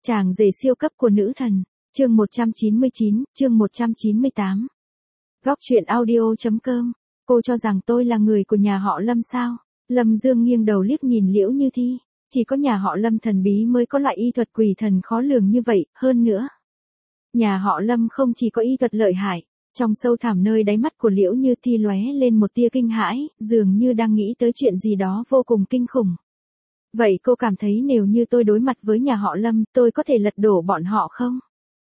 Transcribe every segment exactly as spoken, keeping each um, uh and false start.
Chàng rể siêu cấp của nữ thần, chương một trăm chín mươi chín, chương một trăm chín mươi tám. Góc truyện audio.com, cô cho rằng tôi là người của nhà họ Lâm sao? Lâm Dương nghiêng đầu liếc nhìn Liễu Như Thi, chỉ có nhà họ Lâm thần bí mới có loại y thuật quỷ thần khó lường như vậy, hơn nữa. Nhà họ Lâm không chỉ có y thuật lợi hại, trong sâu thẳm nơi đáy mắt của Liễu Như Thi lóe lên một tia kinh hãi, dường như đang nghĩ tới chuyện gì đó vô cùng kinh khủng. Vậy cô cảm thấy nếu như tôi đối mặt với nhà họ Lâm, tôi có thể lật đổ bọn họ không?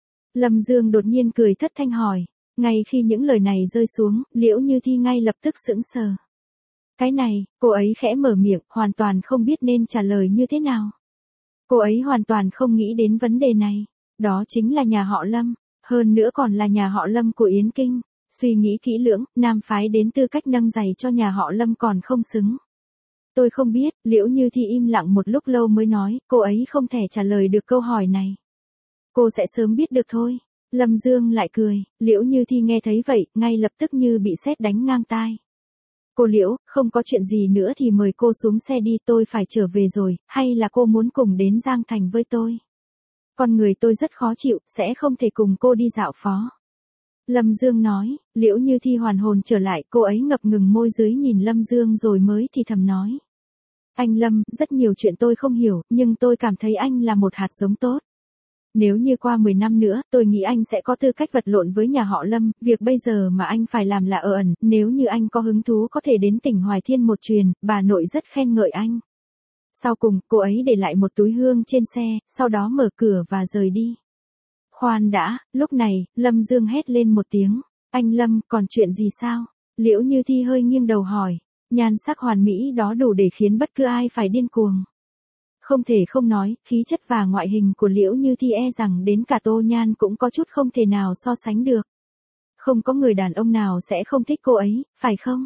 Lâm Dương đột nhiên cười thất thanh hỏi. Ngay khi những lời này rơi xuống, Liễu Như Thi ngay lập tức sững sờ. Cái này, cô ấy khẽ mở miệng, hoàn toàn không biết nên trả lời như thế nào. Cô ấy hoàn toàn không nghĩ đến vấn đề này. Đó chính là nhà họ Lâm, hơn nữa còn là nhà họ Lâm của Yến Kinh. Suy nghĩ kỹ lưỡng, nam phái đến tư cách nâng giày cho nhà họ Lâm còn không xứng. Tôi không biết, Liễu Như Thi im lặng một lúc lâu mới nói, cô ấy không thể trả lời được câu hỏi này. Cô sẽ sớm biết được thôi. Lâm Dương lại cười, Liễu Như Thi nghe thấy vậy, ngay lập tức như bị sét đánh ngang tai. Cô Liễu, không có chuyện gì nữa thì mời cô xuống xe đi, tôi phải trở về rồi, hay là cô muốn cùng đến Giang Thành với tôi? Con người tôi rất khó chịu, sẽ không thể cùng cô đi dạo phố. Lâm Dương nói, Liễu Như Thi hoàn hồn trở lại, cô ấy ngập ngừng môi dưới nhìn Lâm Dương rồi mới thì thầm nói. Anh Lâm, rất nhiều chuyện tôi không hiểu, nhưng tôi cảm thấy anh là một hạt giống tốt. Nếu như qua mười năm nữa, tôi nghĩ anh sẽ có tư cách vật lộn với nhà họ Lâm, việc bây giờ mà anh phải làm là ở ẩn, nếu như anh có hứng thú có thể đến tỉnh Hoài Thiên một truyền, bà nội rất khen ngợi anh. Sau cùng, cô ấy để lại một túi hương trên xe, sau đó mở cửa và rời đi. Khoan đã, lúc này, Lâm Dương hét lên một tiếng. Anh Lâm, còn chuyện gì sao? Liễu Như Thi hơi nghiêng đầu hỏi. Nhan sắc hoàn mỹ đó đủ để khiến bất cứ ai phải điên cuồng. Không thể không nói, khí chất và ngoại hình của Liễu Như Thi e rằng đến cả Tô Nhan cũng có chút không thể nào so sánh được. Không có người đàn ông nào sẽ không thích cô ấy, phải không?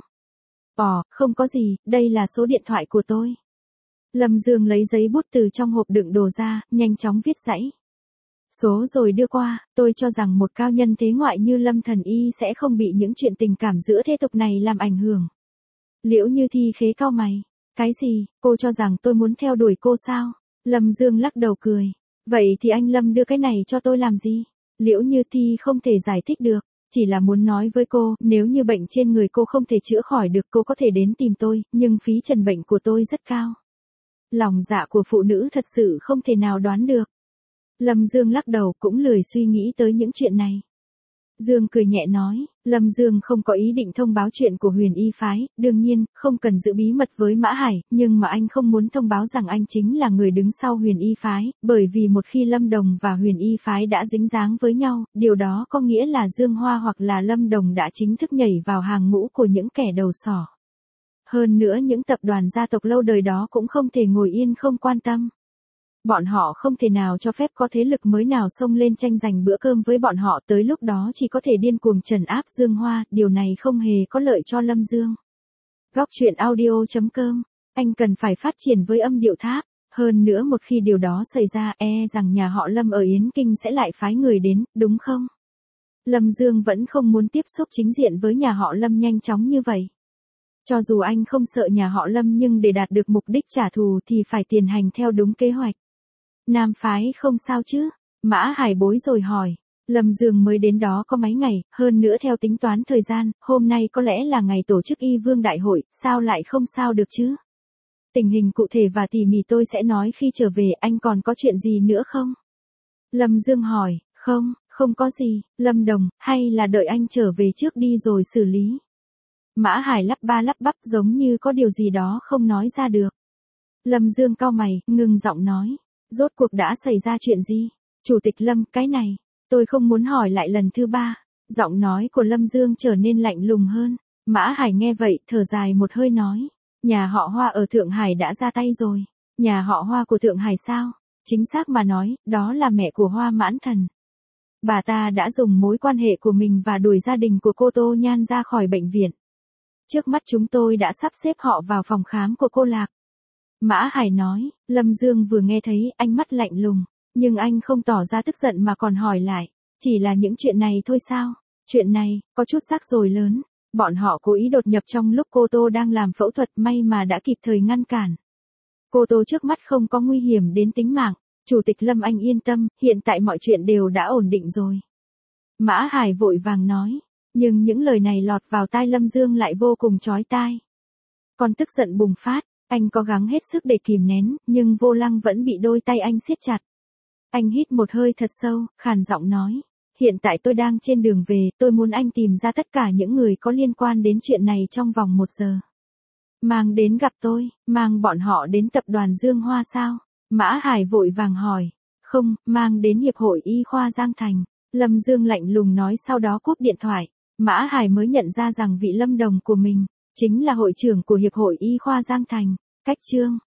Ồ, không có gì, đây là số điện thoại của tôi. Lâm Dương lấy giấy bút từ trong hộp đựng đồ ra, nhanh chóng viết dãy. Số rồi đưa qua, tôi cho rằng một cao nhân thế ngoại như Lâm Thần Y sẽ không bị những chuyện tình cảm giữa thế tục này làm ảnh hưởng. Liễu Như Thi khế cau mày. Cái gì, cô cho rằng tôi muốn theo đuổi cô sao? Lâm Dương lắc đầu cười. Vậy thì anh Lâm đưa cái này cho tôi làm gì? Liễu Như Thi không thể giải thích được, chỉ là muốn nói với cô, nếu như bệnh trên người cô không thể chữa khỏi được cô có thể đến tìm tôi, nhưng phí trần bệnh của tôi rất cao. Lòng dạ của phụ nữ thật sự không thể nào đoán được. Lâm Dương lắc đầu cũng lười suy nghĩ tới những chuyện này. Dương cười nhẹ nói, Lâm Dương không có ý định thông báo chuyện của Huyền Y Phái, đương nhiên, không cần giữ bí mật với Mã Hải, nhưng mà anh không muốn thông báo rằng anh chính là người đứng sau Huyền Y Phái, bởi vì một khi Lâm Đồng và Huyền Y Phái đã dính dáng với nhau, điều đó có nghĩa là Dương Hoa hoặc là Lâm Đồng đã chính thức nhảy vào hàng ngũ của những kẻ đầu sỏ. Hơn nữa những tập đoàn gia tộc lâu đời đó cũng không thể ngồi yên không quan tâm. Bọn họ không thể nào cho phép có thế lực mới nào xông lên tranh giành bữa cơm với bọn họ, tới lúc đó chỉ có thể điên cuồng trấn áp Dương Hoa, điều này không hề có lợi cho Lâm Dương. Góc truyện audio.com, anh cần phải phát triển với âm điệu tháp, hơn nữa một khi điều đó xảy ra e rằng nhà họ Lâm ở Yến Kinh sẽ lại phái người đến, đúng không? Lâm Dương vẫn không muốn tiếp xúc chính diện với nhà họ Lâm nhanh chóng như vậy. Cho dù anh không sợ nhà họ Lâm nhưng để đạt được mục đích trả thù thì phải tiến hành theo đúng kế hoạch. Nam phái không sao chứ? Mã Hải bối rồi hỏi. Lâm Dương mới đến đó có mấy ngày, hơn nữa theo tính toán thời gian, hôm nay có lẽ là ngày tổ chức Y Vương Đại hội, sao lại không sao được chứ? Tình hình cụ thể và tỉ mỉ tôi sẽ nói khi trở về, anh còn có chuyện gì nữa không? Lâm Dương hỏi, không, không có gì, Lâm Đồng, hay là đợi anh trở về trước đi rồi xử lý? Mã Hải lắp ba lắp bắp giống như có điều gì đó không nói ra được. Lâm Dương cau mày, ngừng giọng nói. Rốt cuộc đã xảy ra chuyện gì? Chủ tịch Lâm, cái này, tôi không muốn hỏi lại lần thứ ba. Giọng nói của Lâm Dương trở nên lạnh lùng hơn. Mã Hải nghe vậy, thở dài một hơi nói. Nhà họ Hoa ở Thượng Hải đã ra tay rồi. Nhà họ Hoa của Thượng Hải sao? Chính xác mà nói, đó là mẹ của Hoa Mãn Thần. Bà ta đã dùng mối quan hệ của mình và đuổi gia đình của cô Tô Nhan ra khỏi bệnh viện. Trước mắt chúng tôi đã sắp xếp họ vào phòng khám của cô Lạc. Mã Hải nói, Lâm Dương vừa nghe thấy, ánh mắt lạnh lùng, nhưng anh không tỏ ra tức giận mà còn hỏi lại, chỉ là những chuyện này thôi sao? Chuyện này, có chút rắc rối lớn, bọn họ cố ý đột nhập trong lúc cô Tô đang làm phẫu thuật, may mà đã kịp thời ngăn cản. Cô Tô trước mắt không có nguy hiểm đến tính mạng, Chủ tịch Lâm anh yên tâm, hiện tại mọi chuyện đều đã ổn định rồi. Mã Hải vội vàng nói, nhưng những lời này lọt vào tai Lâm Dương lại vô cùng chói tai. Con tức giận bùng phát, anh có gắng hết sức để kìm nén, nhưng vô lăng vẫn bị đôi tay anh siết chặt. Anh hít một hơi thật sâu, khàn giọng nói, hiện tại tôi đang trên đường về, tôi muốn anh tìm ra tất cả những người có liên quan đến chuyện này trong vòng một giờ. Mang đến gặp tôi, mang bọn họ đến tập đoàn Dương Hoa sao? Mã Hải vội vàng hỏi, không, mang đến Hiệp hội Y khoa Giang Thành. Lâm Dương lạnh lùng nói sau đó cúp điện thoại. Mã Hải mới nhận ra rằng vị Lâm đồng của mình chính là hội trưởng của Hiệp hội Y khoa Giang Thành. Cách chương